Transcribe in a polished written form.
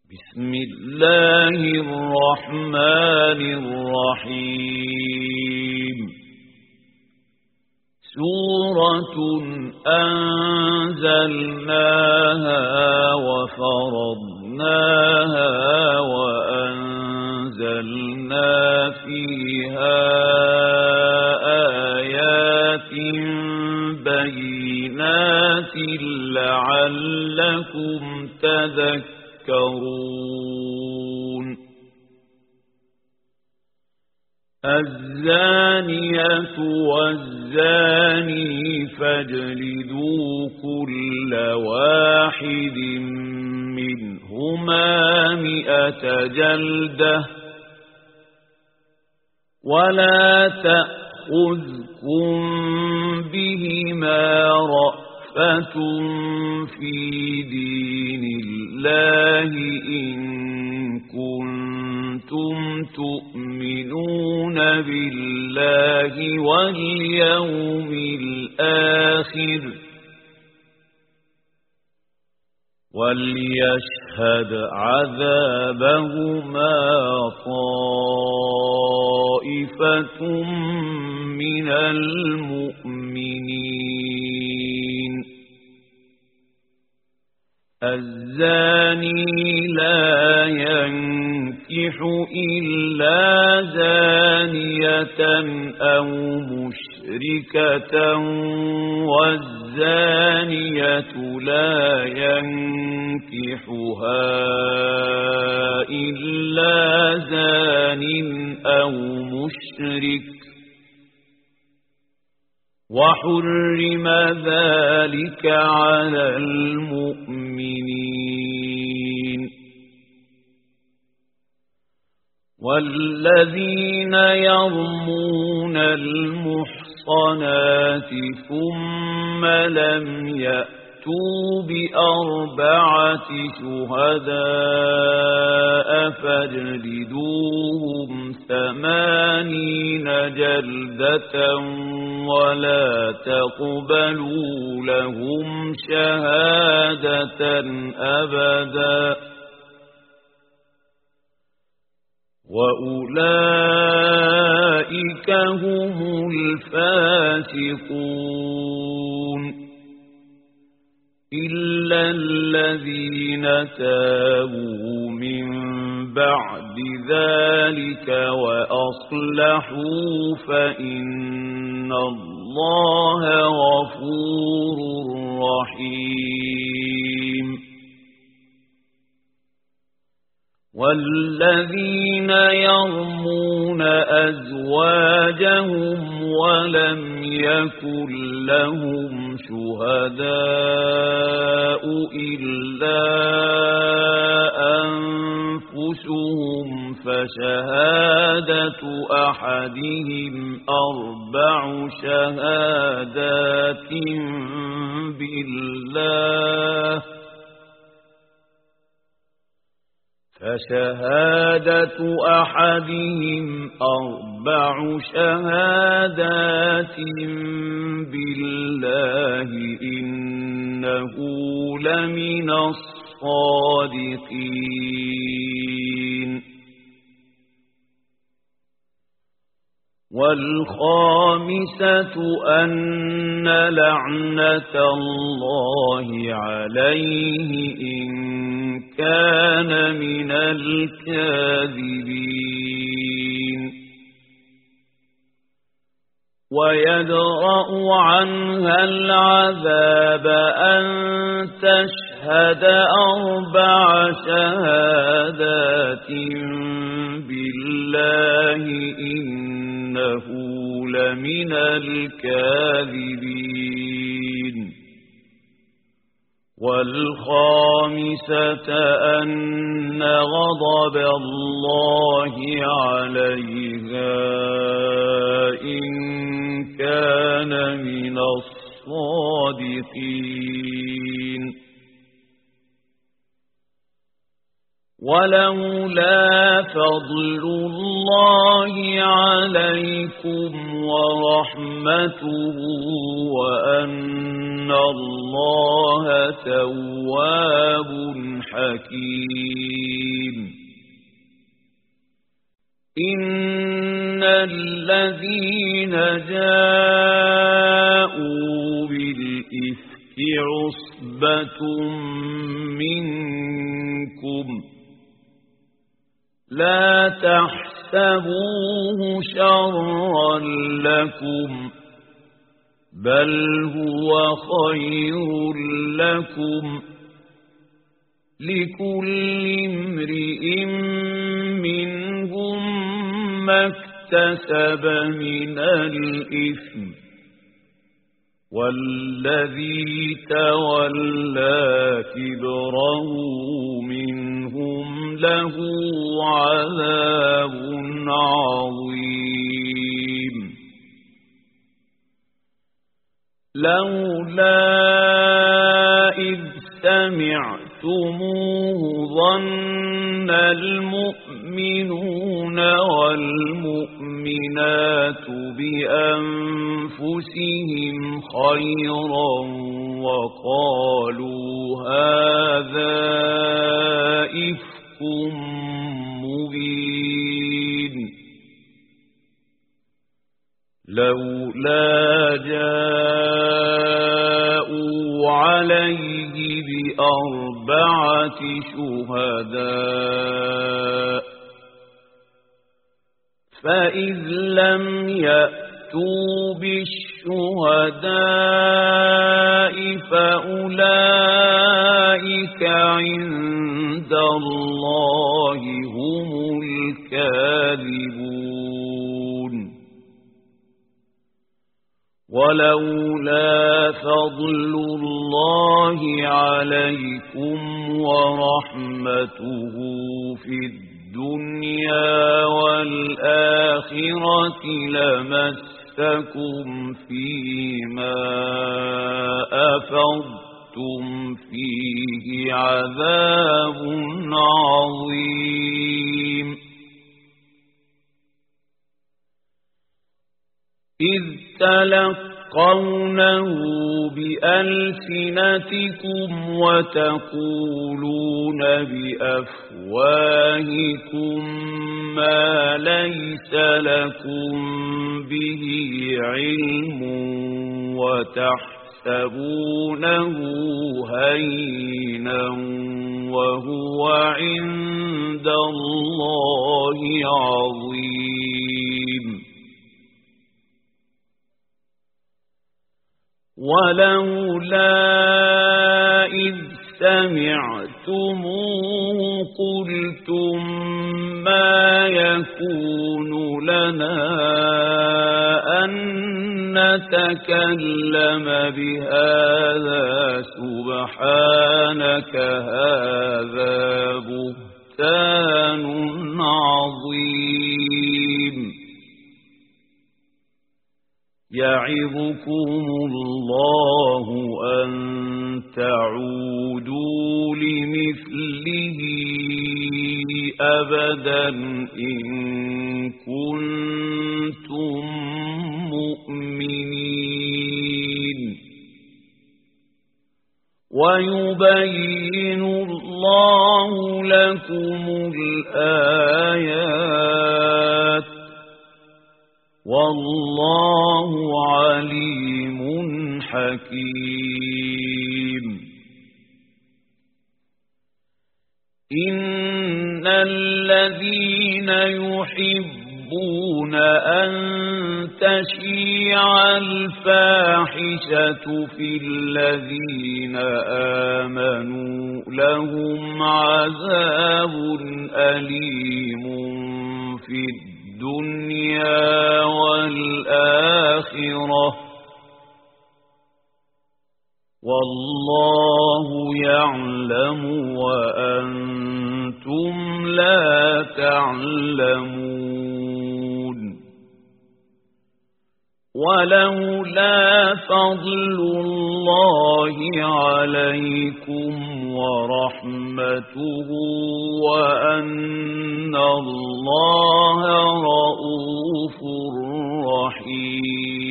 بسم الله الرحمن الرحيم سورة أنزلناها وفرضناها وأنزلنا فيها آيات بينات لعلكم تذكرون الزانية والزاني فاجلدوا كل واحد منهما 100 جلدة ولا تأخذكم بهما رأفة في دين الله إن كنتم تؤمنون بالله واليوم الآخر وليشهد عذابهما طائفة من المؤمنين الزاني لا ينكح إلا زانية أو مشركة والزانية لا ينكحها إلا زان أو مشرك وحرم ذلك على المؤمنين والذين يرمون المحصنات ثم لم يأتوا ب4 شهداء فاجلدوهم 80 جلدة ولا تقبلوا لهم شهادة أبدا وأولئك هم الفاسقون إلا الذين تابوا من بعد ذلك وأصلحوا فإن الله غفور رحيم والذين يرمون أزواجهم ولم يكن لهم شهداء إلا أنفسهم فشهادة أحدهم 4 شهادات بالله فشهادة أحدهم 4 شهادات بالله إنه لمن الصادقين والخامسة أن لعنة الله عليه إن كان من الكاذبين ويدرأ عنها العذاب أن تشهد 4 شهادات بالله إنه لمن الكاذبين والخامسة أن غضب الله عليها إن كان من الصادقين ولولا فضل الله عليكم ورحمته وأن الله تواب حكيم إن الذين جاءوا بالإفك عصبة منكم لا تحسبوه شرا لكم بل هو خير لكم لكل امرئ منهم ما اكتسب من الإثم والذي تولى كبره منهم له عذاب عظيم لولا إذ سمعتموه ظن المؤمنون والمؤمنات بأنفسهم خيرا وقالوا هذا إفك مبين لولا جاءوا عليه بأربعة شهداء فإذ لم يأتوا بالشهداء فأولئك عند الله هم الكاذبون ولولا فضل الله عليكم ورحمته في الدنيا والآخرة لمسكم فيما أفضتم فيه عذاب عظيم إذ تلقونه بألسنتكم وتقولون بأفواهكم ما ليس لكم به علم وتحسبونه هينا وهو عند الله عظيم ولولا إذ سمعتموه قلتم ما يكون لنا أن نتكلم بهذا سبحانك هذا بهتان عظيم يعظكم الله أن تعودوا لمثله أبدا إن كنتم مؤمنين ويبين الله لكم الآيات والله عليم حكيم إن الذين يحبون أن تشيع الفاحشة في الذين آمنوا لهم عذاب أليم في الدنيا والآخرة والله يعلم وأنتم لا تعلمون ولولا فضل الله عليكم ورحمته وأن الله رؤوف رحيم.